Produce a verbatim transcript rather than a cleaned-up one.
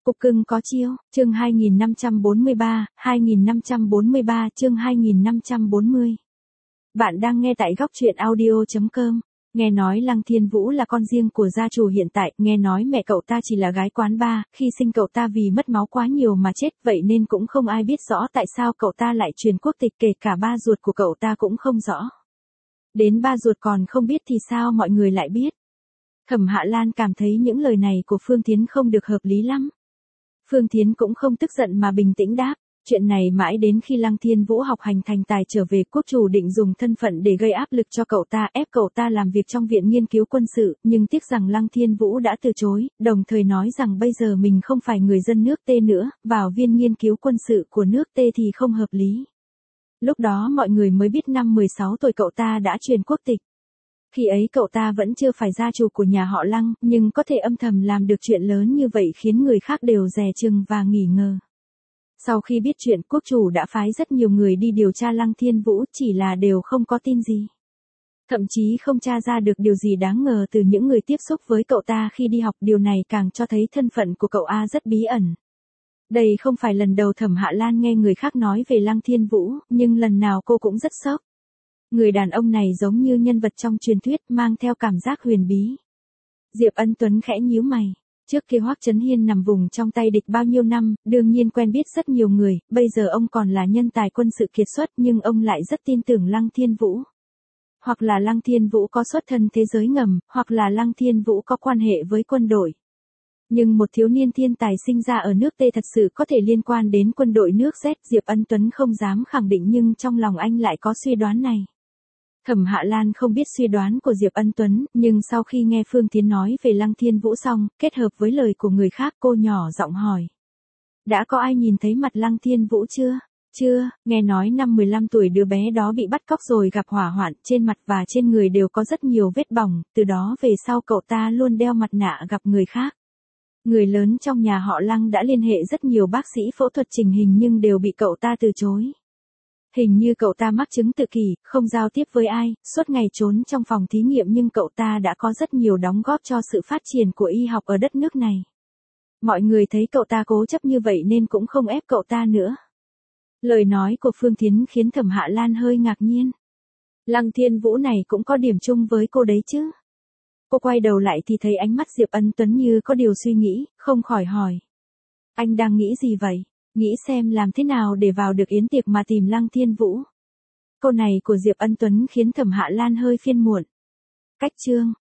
Cục cưng có chiêu, chương hai nghìn năm trăm bốn mươi ba, hai nghìn năm trăm bốn mươi ba chương hai nghìn năm trăm bốn mươi. Bạn đang nghe tại góc truyện audio chấm com. Nghe nói Lăng Thiên Vũ là con riêng của gia chủ hiện tại, nghe nói mẹ cậu ta chỉ là gái quán bar, khi sinh cậu ta vì mất máu quá nhiều mà chết, vậy nên cũng không ai biết rõ tại sao cậu ta lại truyền quốc tịch, kể cả ba ruột của cậu ta cũng không rõ. Đến ba ruột còn không biết thì sao mọi người lại biết. Thẩm Hạ Lan cảm thấy những lời này của Phương Thiến không được hợp lý lắm. Phương Thiến cũng không tức giận mà bình tĩnh đáp, chuyện này mãi đến khi Lăng Thiên Vũ học hành thành tài trở về, quốc chủ định dùng thân phận để gây áp lực cho cậu ta, ép cậu ta làm việc trong viện nghiên cứu quân sự, nhưng tiếc rằng Lăng Thiên Vũ đã từ chối, đồng thời nói rằng bây giờ mình không phải người dân nước T nữa, vào viên nghiên cứu quân sự của nước T thì không hợp lý. Lúc đó mọi người mới biết năm mười sáu tuổi cậu ta đã truyền quốc tịch. Khi ấy cậu ta vẫn chưa phải gia chủ của nhà họ Lăng, nhưng có thể âm thầm làm được chuyện lớn như vậy khiến người khác đều dè chừng và nghi ngờ. Sau khi biết chuyện, quốc chủ đã phái rất nhiều người đi điều tra Lăng Thiên Vũ, chỉ là đều không có tin gì. Thậm chí không tra ra được điều gì đáng ngờ từ những người tiếp xúc với cậu ta khi đi học, điều này càng cho thấy thân phận của cậu A rất bí ẩn. Đây không phải lần đầu Thẩm Hạ Lan nghe người khác nói về Lăng Thiên Vũ, nhưng lần nào cô cũng rất sốc. Người đàn ông này giống như nhân vật trong truyền thuyết, mang theo cảm giác huyền bí. Diệp Ân Tuấn khẽ nhíu mày. Trước kia Hoắc Chấn Hiên nằm vùng trong tay địch bao nhiêu năm, đương nhiên quen biết rất nhiều người, bây giờ ông còn là nhân tài quân sự kiệt xuất nhưng ông lại rất tin tưởng Lăng Thiên Vũ. Hoặc là Lăng Thiên Vũ có xuất thân thế giới ngầm, hoặc là Lăng Thiên Vũ có quan hệ với quân đội. Nhưng một thiếu niên thiên tài sinh ra ở nước T thật sự có thể liên quan đến quân đội nước Z, Diệp Ân Tuấn không dám khẳng định nhưng trong lòng anh lại có suy đoán này. Thẩm Hạ Lan không biết suy đoán của Diệp Ân Tuấn, nhưng sau khi nghe Phương Thiến nói về Lăng Thiên Vũ xong, kết hợp với lời của người khác, cô nhỏ giọng hỏi. Đã có ai nhìn thấy mặt Lăng Thiên Vũ chưa? Chưa, nghe nói năm mười lăm tuổi đứa bé đó bị bắt cóc rồi gặp hỏa hoạn, trên mặt và trên người đều có rất nhiều vết bỏng, từ đó về sau cậu ta luôn đeo mặt nạ gặp người khác. Người lớn trong nhà họ Lăng đã liên hệ rất nhiều bác sĩ phẫu thuật chỉnh hình nhưng đều bị cậu ta từ chối. Hình như cậu ta mắc chứng tự kỷ, không giao tiếp với ai, suốt ngày trốn trong phòng thí nghiệm nhưng cậu ta đã có rất nhiều đóng góp cho sự phát triển của y học ở đất nước này. Mọi người thấy cậu ta cố chấp như vậy nên cũng không ép cậu ta nữa. Lời nói của Phương Thiến khiến Thẩm Hạ Lan hơi ngạc nhiên. Lăng Thiên Vũ này cũng có điểm chung với cô đấy chứ. Cô quay đầu lại thì thấy ánh mắt Diệp Ân Tuấn như có điều suy nghĩ, không khỏi hỏi. Anh đang nghĩ gì vậy? Nghĩ xem làm thế nào để vào được yến tiệc mà tìm Lăng Thiên Vũ. Câu này của Diệp Ân Tuấn khiến Thẩm Hạ Lan hơi phiền muộn. Cách chương,